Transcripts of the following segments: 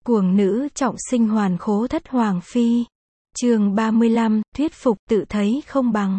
Cuồng nữ trọng sinh hoàn khố thất hoàng phi. Chương 35, thuyết phục tự thấy không bằng.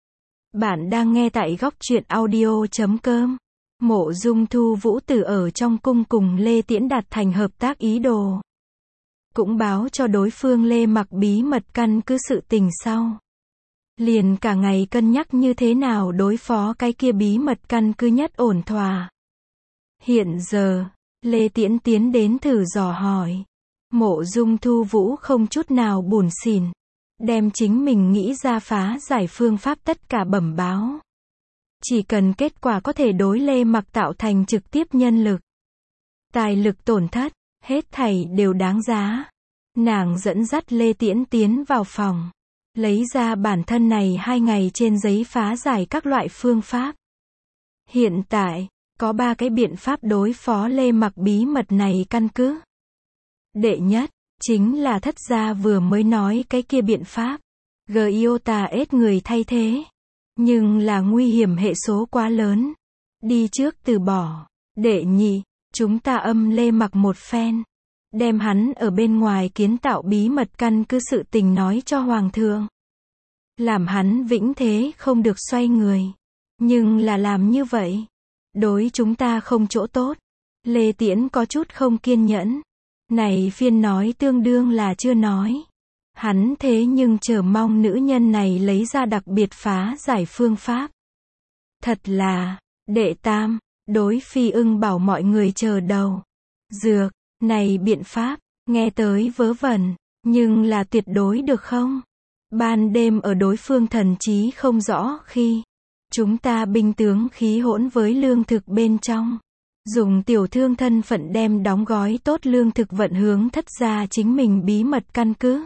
Bạn đang nghe tại góc truyện audio.com. Mộ Dung Thu Vũ từ ở trong cung cùng Lê Tiễn đạt thành hợp tác ý đồ. Cũng báo cho đối phương Lê Mặc bí mật căn cứ sự tình sau. Liền cả ngày cân nhắc như thế nào đối phó cái kia bí mật căn cứ nhất ổn thỏa. Hiện giờ, Lê Tiễn tiến đến thử dò hỏi. Mộ Dung Thu Vũ không chút nào buồn xỉn. Đem chính mình nghĩ ra phá giải phương pháp tất cả bẩm báo. Chỉ cần kết quả có thể đối Lê Mặc tạo thành trực tiếp nhân lực, tài lực tổn thất, hết thảy đều đáng giá. Nàng dẫn dắt Lê Tiễn tiến vào phòng. Lấy ra bản thân này 2 ngày trên giấy phá giải các loại phương pháp. Hiện tại, có 3 cái biện pháp đối phó Lê Mặc bí mật này căn cứ. Đệ nhất, chính là thất gia vừa mới nói cái kia biện pháp. Giota ết người thay thế. Nhưng là nguy hiểm hệ số quá lớn. Đi trước từ bỏ. Đệ nhị, chúng ta âm Lê Mặc một phen. Đem hắn ở bên ngoài kiến tạo bí mật căn cứ sự tình nói cho Hoàng thượng. Làm hắn vĩnh thế không được xoay người. Nhưng là làm như vậy, đối chúng ta không chỗ tốt. Lê Tiễn có chút không kiên nhẫn. Này phiên nói tương đương là chưa nói. Hắn thế nhưng chờ mong nữ nhân này lấy ra đặc biệt phá giải phương pháp. Thật là, đệ tam, đối Phi Ưng bảo mọi người chờ đầu. Dược, này biện pháp, nghe tới vớ vẩn, nhưng là tuyệt đối được không? Ban đêm ở đối phương thần trí không rõ khi, chúng ta binh tướng khí hỗn với lương thực bên trong. Dùng tiểu thương thân phận đem đóng gói tốt lương thực vận hướng thất gia chính mình bí mật căn cứ.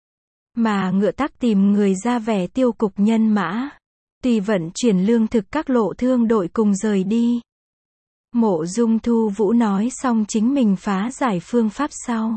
Mà ngựa tắc tìm người ra vẻ tiêu cục nhân mã. Tùy vận chuyển lương thực các lộ thương đội cùng rời đi. Mộ Dung Thu Vũ nói xong chính mình phá giải phương pháp sau.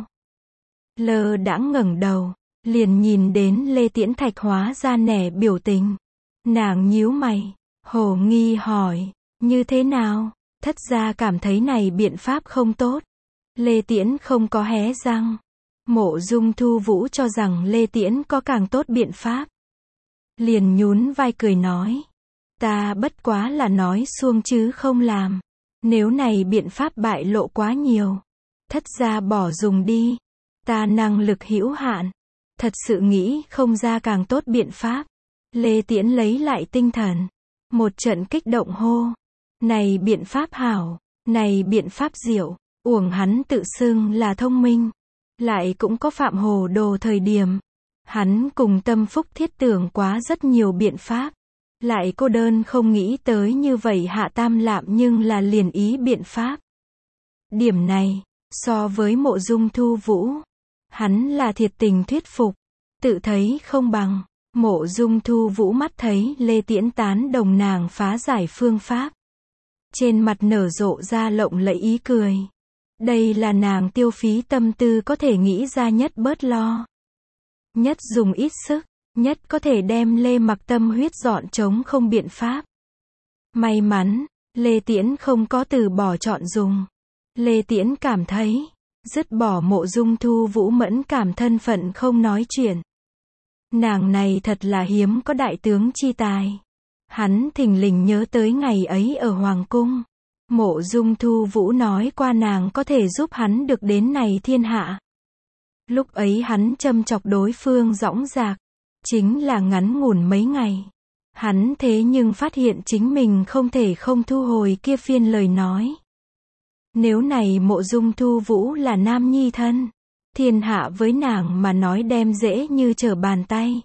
Lơ đãng ngẩng đầu, liền nhìn đến Lê Tiễn thạch hóa ra nẻ biểu tình. Nàng nhíu mày, hồ nghi hỏi, như thế nào? Thất gia cảm thấy này biện pháp không tốt. Lê Tiễn không có hé răng. Mộ Dung Thu Vũ cho rằng Lê Tiễn có càng tốt biện pháp. Liền nhún vai cười nói. Ta bất quá là nói suông chứ không làm. Nếu này biện pháp bại lộ quá nhiều, thất gia bỏ dùng đi. Ta năng lực hữu hạn. Thật sự nghĩ không ra càng tốt biện pháp. Lê Tiễn lấy lại tinh thần. Một trận kích động hô. Này biện pháp hảo, này biện pháp diệu, uổng hắn tự xưng là thông minh. Lại cũng có phạm hồ đồ thời điểm. Hắn cùng Tâm Phúc thiết tưởng quá rất nhiều biện pháp. Lại cô đơn không nghĩ tới như vậy hạ tam lạm nhưng là liền ý biện pháp. Điểm này, so với Mộ Dung Thu Vũ, hắn là thiệt tình thuyết phục, tự thấy không bằng. Mộ Dung Thu Vũ mắt thấy Lê Tiễn tán đồng nàng phá giải phương pháp. Trên mặt nở rộ ra lộng lẫy ý cười. Đây là nàng tiêu phí tâm tư có thể nghĩ ra nhất bớt lo. Nhất dùng ít sức, nhất có thể đem Lê Mặc tâm huyết dọn trống không biện pháp. May mắn, Lê Tiễn không có từ bỏ chọn dùng. Lê Tiễn cảm thấy, dứt bỏ Mộ Dung Thu Vũ mẫn cảm thân phận không nói chuyện. Nàng này thật là hiếm có đại tướng chi tài. Hắn thình lình nhớ tới ngày ấy ở Hoàng Cung. Mộ Dung Thu Vũ nói qua nàng có thể giúp hắn được đến này thiên hạ. Lúc ấy hắn châm chọc đối phương dõng dạc. Chính là ngắn ngủn mấy ngày. Hắn thế nhưng phát hiện chính mình không thể không thu hồi kia phiên lời nói. Nếu này Mộ Dung Thu Vũ là nam nhi thân, thiên hạ với nàng mà nói đem dễ như trở bàn tay.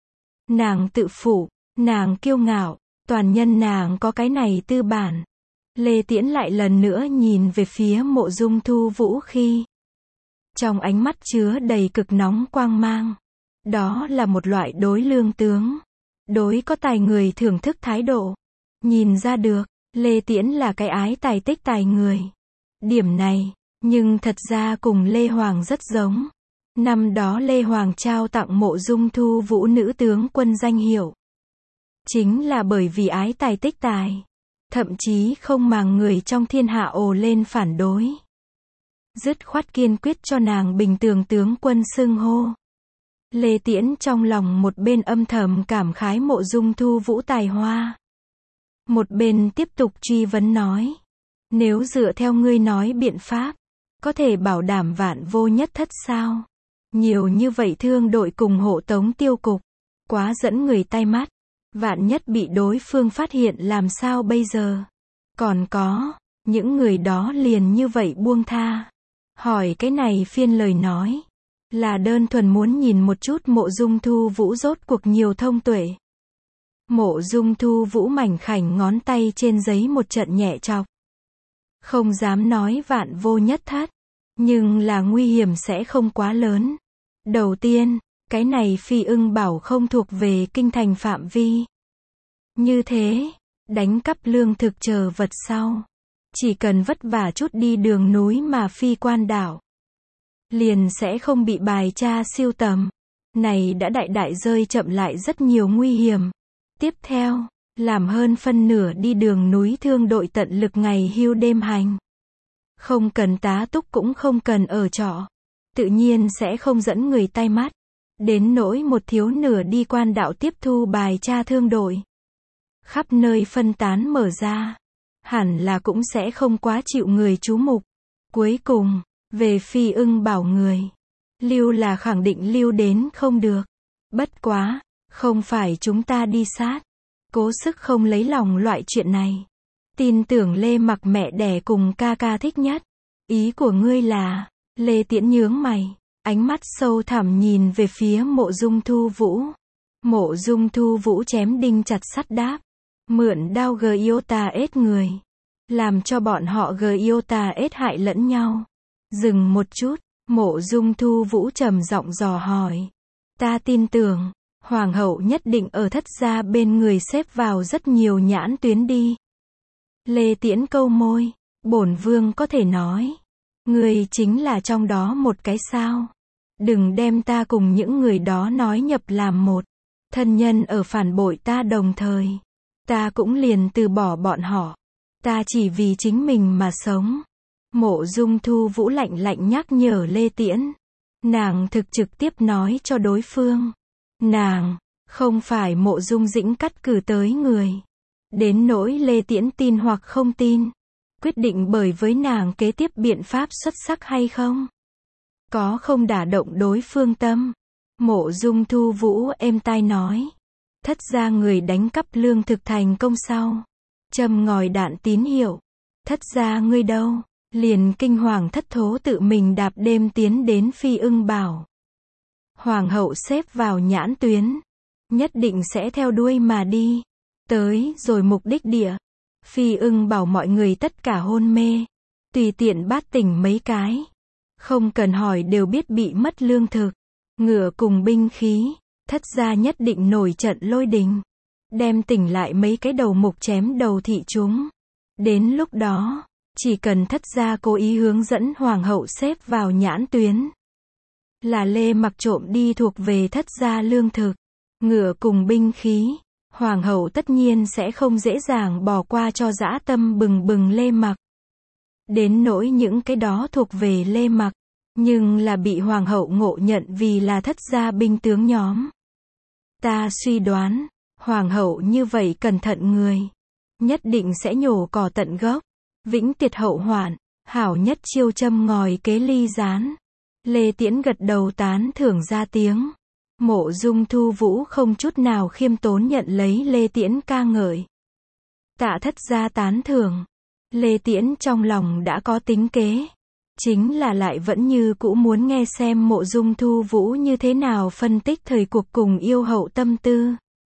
Nàng tự phụ, nàng kiêu ngạo, toàn nhân nàng có cái này tư bản. Lê Tiễn lại lần nữa nhìn về phía Mộ Dung Thu Vũ khi trong ánh mắt chứa đầy cực nóng quang mang. Đó là một loại đối lương tướng, đối có tài người thưởng thức thái độ. Nhìn ra được, Lê Tiễn là cái ái tài tích tài người. Điểm này, nhưng thật ra cùng Lê Hoàng rất giống. Năm đó Lê Hoàng trao tặng Mộ Dung Thu Vũ nữ tướng quân danh hiệu. Chính là bởi vì ái tài tích tài. Thậm chí không màng người trong thiên hạ ồ lên phản đối. dứt khoát kiên quyết cho nàng bình thường tướng quân xưng hô. Lê Tiễn trong lòng một bên âm thầm cảm khái Mộ Dung Thu Vũ tài hoa. Một bên tiếp tục truy vấn nói. Nếu dựa theo ngươi nói biện pháp, có thể bảo đảm vạn vô nhất thất sao? Nhiều như vậy thương đội cùng hộ tống tiêu cục, quá dẫn người tay mắt. Vạn nhất bị đối phương phát hiện làm sao bây giờ? Còn có, những người đó liền như vậy buông tha. Hỏi cái này phiên lời nói, là đơn thuần muốn nhìn một chút Mộ Dung Thu Vũ rốt cuộc nhiều thông tuệ. Mộ Dung Thu Vũ mảnh khảnh ngón tay trên giấy một trận nhẹ chọc. Không dám nói vạn vô nhất thất, nhưng là nguy hiểm sẽ không quá lớn. Đầu tiên, cái này Phi Ưng Bảo không thuộc về kinh thành phạm vi. Như thế, đánh cắp lương thực chờ vật sau, chỉ cần vất vả chút đi đường núi mà phi quan đảo, liền sẽ không bị bài tra siêu tầm. Này đã đại đại rơi chậm lại rất nhiều nguy hiểm. Tiếp theo, làm hơn phân nửa đi đường núi thương đội tận lực ngày hưu đêm hành. Không cần tá túc cũng không cần ở trọ. Tự nhiên sẽ không dẫn người tai mắt. Đến nỗi một thiếu nửa đi quan đạo tiếp thu bài tra thương đội. Khắp nơi phân tán mở ra. Hẳn là cũng sẽ không quá chịu người chú mục. Cuối cùng, về Phi Ưng Bảo người. Lưu là khẳng định lưu đến không được. Bất quá, không phải chúng ta đi sát. Cố sức không lấy lòng loại chuyện này. Tin tưởng Lê Mặc mẹ đẻ cùng ca ca thích nhất. Ý của ngươi là, Lê Tiễn nhướng mày, ánh mắt sâu thẳm nhìn về phía Mộ Dung Thu Vũ. Mộ Dung Thu Vũ chém đinh chặt sắt đáp. Mượn đao Giota ết người. Làm cho bọn họ Giota ết hại lẫn nhau. Dừng một chút, Mộ Dung Thu Vũ trầm giọng dò hỏi. Ta tin tưởng, Hoàng hậu nhất định ở Thất gia bên người xếp vào rất nhiều nhãn tuyến đi. Lê Tiễn câu môi, bổn vương có thể nói. Người chính là trong đó một cái sao. Đừng đem ta cùng những người đó nói nhập làm một. Thân nhân ở phản bội ta đồng thời. Ta cũng liền từ bỏ bọn họ. Ta chỉ vì chính mình mà sống. Mộ Dung Thu Vũ lạnh lạnh nhắc nhở Lê Tiễn. Nàng thực trực tiếp nói cho đối phương. Nàng, không phải Mộ Dung Dĩnh cắt cử tới người. Đến nỗi Lê Tiễn tin hoặc không tin. Quyết định bởi với nàng kế tiếp biện pháp xuất sắc hay không. Có không đả động đối phương tâm. Mộ Dung Thu Vũ êm tai nói. Thất gia người đánh cắp lương thực thành công sau. Châm ngòi đạn tín hiệu. Thất gia ngươi đâu? Liền kinh hoàng thất thố tự mình đạp đêm tiến đến Phi Ưng Bảo. Hoàng hậu xếp vào nhãn tuyến. Nhất định sẽ theo đuôi mà đi. Tới rồi mục đích địa. Phi Ưng Bảo mọi người tất cả hôn mê. Tùy tiện bát tỉnh mấy cái. Không cần hỏi đều biết bị mất lương thực. Ngựa cùng binh khí. Thất gia nhất định nổi trận lôi đình. Đem tỉnh lại mấy cái đầu mục chém đầu thị chúng. Đến lúc đó, chỉ cần thất gia cố ý hướng dẫn hoàng hậu xếp vào nhãn tuyến. Là Lê Mặc trộm đi thuộc về thất gia lương thực. Ngựa cùng binh khí. Hoàng hậu tất nhiên sẽ không dễ dàng bỏ qua cho dã tâm bừng bừng Lê Mặc. Đến nỗi những cái đó thuộc về Lê Mặc. Nhưng là bị hoàng hậu ngộ nhận vì là thất gia binh tướng nhóm. Ta suy đoán, hoàng hậu như vậy cẩn thận người. Nhất định sẽ nhổ cỏ tận gốc. Vĩnh tiệt hậu hoạn. Hảo nhất chiêu châm ngòi kế ly gián. Lê Tiễn gật đầu tán thưởng ra tiếng. Mộ Dung Thu Vũ không chút nào khiêm tốn nhận lấy Lê Tiễn ca ngợi. Tạ thất gia tán thưởng. Lê Tiễn trong lòng đã có tính kế. Chính là lại vẫn như cũ muốn nghe xem Mộ Dung Thu Vũ như thế nào phân tích thời cuộc cùng yêu hậu tâm tư.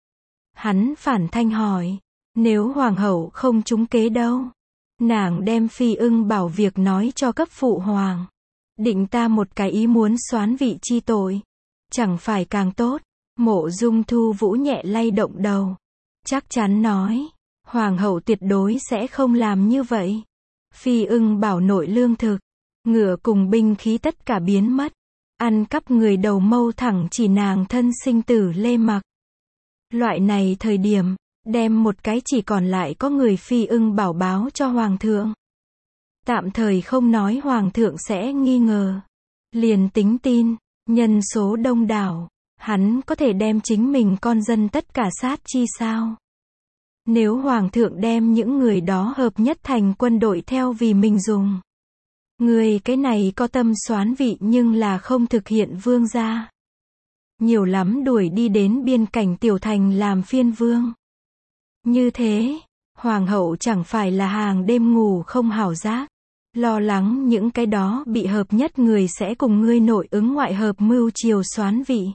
Hắn phản thanh hỏi. Nếu hoàng hậu không trúng kế đâu? Nàng đem Phi Ưng Bảo việc nói cho cấp phụ hoàng. Định ta một cái ý muốn soán vị chi tội. Chẳng phải càng tốt. Mộ Dung Thu Vũ nhẹ lay động đầu. Chắc chắn nói. Hoàng hậu tuyệt đối sẽ không làm như vậy. Phi Ưng Bảo nội lương thực. Ngựa cùng binh khí tất cả biến mất. Ăn cắp người đầu mâu thẳng chỉ nàng thân sinh tử Lê Mặc. Loại này thời điểm, đem một cái chỉ còn lại có người Phi Ưng Bảo báo cho hoàng thượng. Tạm thời không nói hoàng thượng sẽ nghi ngờ. Liền tính tin, nhân số đông đảo, hắn có thể đem chính mình con dân tất cả sát chi sao? Nếu hoàng thượng đem những người đó hợp nhất thành quân đội theo vì mình dùng. Người cái này có tâm soán vị nhưng là không thực hiện vương gia. Nhiều lắm đuổi đi đến biên cảnh tiểu thành làm phiên vương. Như thế, hoàng hậu chẳng phải là hàng đêm ngủ không hảo giác. Lo lắng những cái đó bị hợp nhất người sẽ cùng ngươi nội ứng ngoại hợp mưu triều soán vị.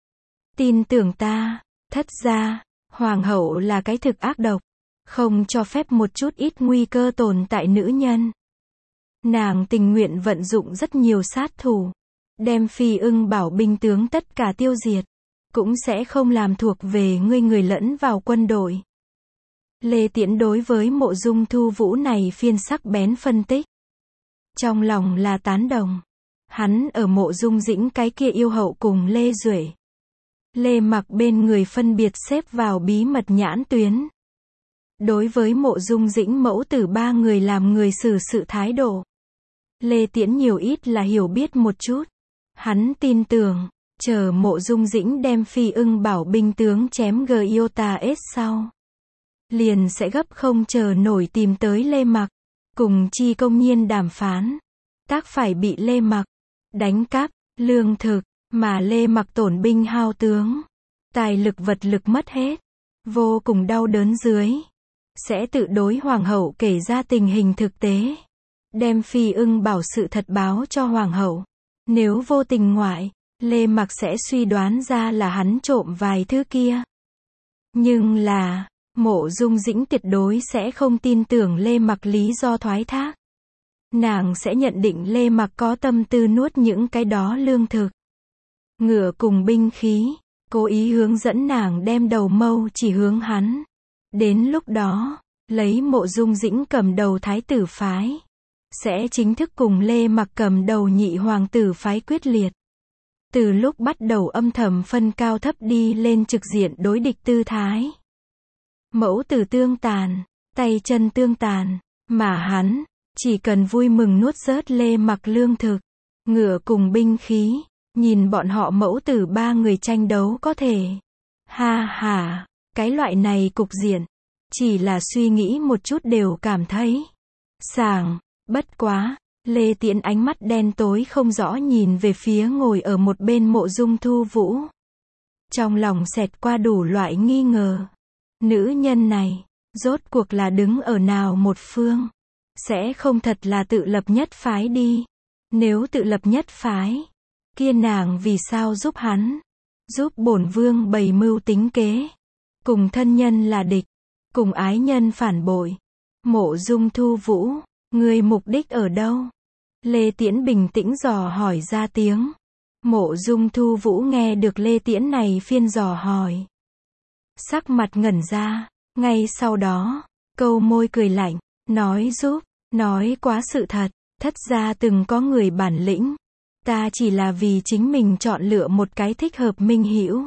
Tin tưởng ta, thất gia, hoàng hậu là cái thực ác độc, không cho phép một chút ít nguy cơ tồn tại nữ nhân. Nàng tình nguyện vận dụng rất nhiều sát thủ, đem Phi Ưng Bảo binh tướng tất cả tiêu diệt, cũng sẽ không làm thuộc về ngươi người lẫn vào quân đội. Lê Tiễn đối với Mộ Dung Thu Vũ này phiên sắc bén phân tích. Trong lòng là tán đồng. Hắn ở Mộ Dung Dĩnh cái kia yêu hậu cùng Lê Duệ, Lê Mặc bên người phân biệt xếp vào bí mật nhãn tuyến. Đối với Mộ Dung Dĩnh mẫu tử ba người làm người xử sự thái độ, Lê Tiễn nhiều ít là hiểu biết một chút. Hắn tin tưởng, chờ Mộ Dung Dĩnh đem Phi Ưng Bảo binh tướng chém Giota S sau, liền sẽ gấp không chờ nổi tìm tới Lê Mặc, cùng chi công nhiên đàm phán. Tác phải bị Lê Mặc đánh cắp lương thực, mà Lê Mặc tổn binh hao tướng, tài lực vật lực mất hết, vô cùng đau đớn dưới, sẽ tự đối hoàng hậu kể ra tình hình thực tế, đem Phi Ưng Bảo sự thật báo cho hoàng hậu. Nếu vô tình ngoại, Lê Mặc sẽ suy đoán ra là hắn trộm vài thứ kia. Nhưng là, Mộ Dung Dĩnh tuyệt đối sẽ không tin tưởng Lê Mặc lý do thoái thác. Nàng sẽ nhận định Lê Mặc có tâm tư nuốt những cái đó lương thực, ngựa cùng binh khí, cố ý hướng dẫn nàng đem đầu mâu chỉ hướng hắn. Đến lúc đó, lấy Mộ Dung Dĩnh cầm đầu thái tử phái, sẽ chính thức cùng Lê Mặc cầm đầu nhị hoàng tử phái quyết liệt. Từ lúc bắt đầu âm thầm phân cao thấp đi lên trực diện đối địch tư thái. Mẫu tử tương tàn, tay chân tương tàn, mà hắn, chỉ cần vui mừng nuốt rớt Lê Mặc lương thực, ngựa cùng binh khí, nhìn bọn họ mẫu tử ba người tranh đấu có thể. Ha ha, cái loại này cục diện, chỉ là suy nghĩ một chút đều cảm thấy sảng. Bất quá, Lê Tiễn ánh mắt đen tối không rõ nhìn về phía ngồi ở một bên Mộ Dung Thu Vũ. Trong lòng xẹt qua đủ loại nghi ngờ. Nữ nhân này, rốt cuộc là đứng ở nào một phương? Sẽ không thật là tự lập nhất phái đi. Nếu tự lập nhất phái, kia nàng vì sao giúp hắn? Giúp bổn vương bày mưu tính kế. Cùng thân nhân là địch, cùng ái nhân phản bội. Mộ Dung Thu Vũ, người mục đích ở đâu? Lê Tiễn bình tĩnh dò hỏi ra tiếng. Mộ Dung Thu Vũ nghe được Lê Tiễn này phiên dò hỏi, sắc mặt ngẩn ra, ngay sau đó, câu môi cười lạnh, nói giúp, nói quá sự thật, thất gia từng có người bản lĩnh, ta chỉ là vì chính mình chọn lựa một cái thích hợp minh hữu.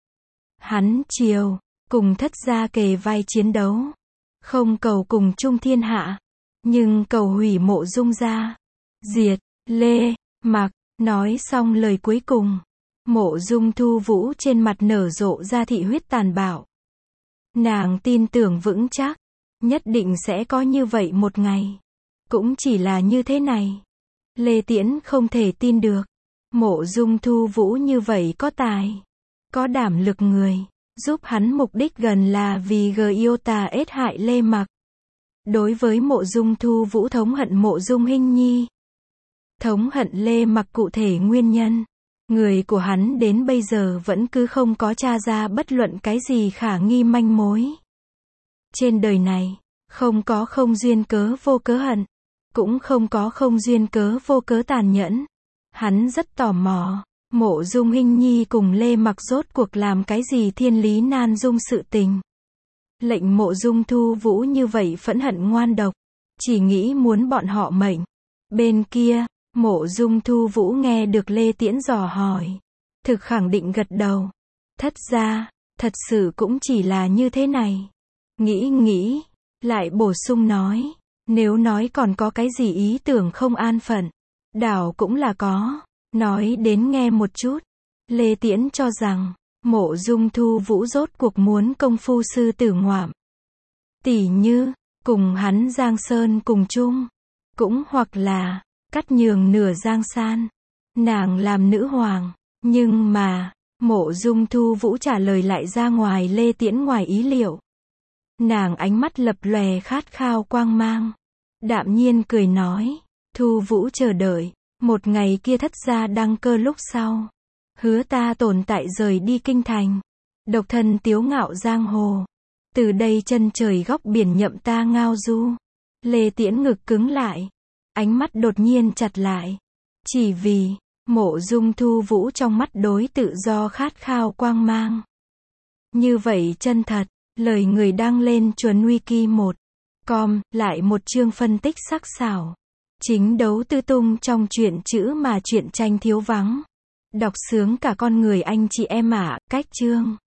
Hắn chiều, cùng thất gia kề vai chiến đấu, không cầu cùng chung thiên hạ, nhưng cầu hủy Mộ Dung gia, diệt Lê Mặc. Nói xong lời cuối cùng, Mộ Dung Thu Vũ trên mặt nở rộ ra thị huyết tàn bạo. Nàng tin tưởng vững chắc, nhất định sẽ có như vậy một ngày. Cũng chỉ là như thế này. Lê Tiễn không thể tin được. Mộ Dung Thu Vũ như vậy có tài, có đảm lực người, giúp hắn mục đích gần là vì Giota S hại Lê Mặc. Đối với Mộ Dung Thu Vũ thống hận Mộ Dung Hinh Nhi, thống hận Lê Mặc cụ thể nguyên nhân, người của hắn đến bây giờ vẫn cứ không có tra ra bất luận cái gì khả nghi manh mối. Trên đời này, không có không duyên cớ vô cớ hận, cũng không có không duyên cớ vô cớ tàn nhẫn. Hắn rất tò mò, Mộ Dung Hinh Nhi cùng Lê Mặc rốt cuộc làm cái gì thiên lý nan dung sự tình. Lệnh Mộ Dung Thu Vũ như vậy phẫn hận ngoan độc, chỉ nghĩ muốn bọn họ mệnh. Bên kia, Mộ Dung Thu Vũ nghe được Lê Tiễn dò hỏi, thực khẳng định gật đầu. Thất gia, thật sự cũng chỉ là như thế này. Nghĩ, lại bổ sung nói, Nếu nói còn có cái gì ý tưởng không an phận, đảo cũng là có. Nói đến nghe một chút. Lê Tiễn cho rằng, Mộ Dung Thu Vũ rốt cuộc muốn công phu sư tử ngoạm. Tỉ như, cùng hắn Giang Sơn cùng chung. Cũng hoặc là, cắt nhường nửa Giang San. Nàng làm nữ hoàng. Nhưng mà, Mộ Dung Thu Vũ trả lời lại ra ngoài Lê Tiễn ngoài ý liệu. Nàng ánh mắt lập lòe khát khao quang mang. Đạm nhiên cười nói, Thu Vũ chờ đợi, một ngày kia thất gia đăng cơ lúc sau. Hứa ta tồn tại rời đi kinh thành. Độc thân tiếu ngạo giang hồ. Từ đây chân trời góc biển nhậm ta ngao du. Lê Tiễn ngực cứng lại. Ánh mắt đột nhiên chặt lại. Chỉ vì, Mộ Dung Thu Vũ trong mắt đối tự do khát khao quang mang. Như vậy chân thật, lời người đăng lên chuẩn wiki 1.com, lại một chương phân tích sắc sảo. Chính đấu tư tung trong truyện chữ mà truyện tranh thiếu vắng. Đọc sướng cả con người anh chị em ạ, cách chương.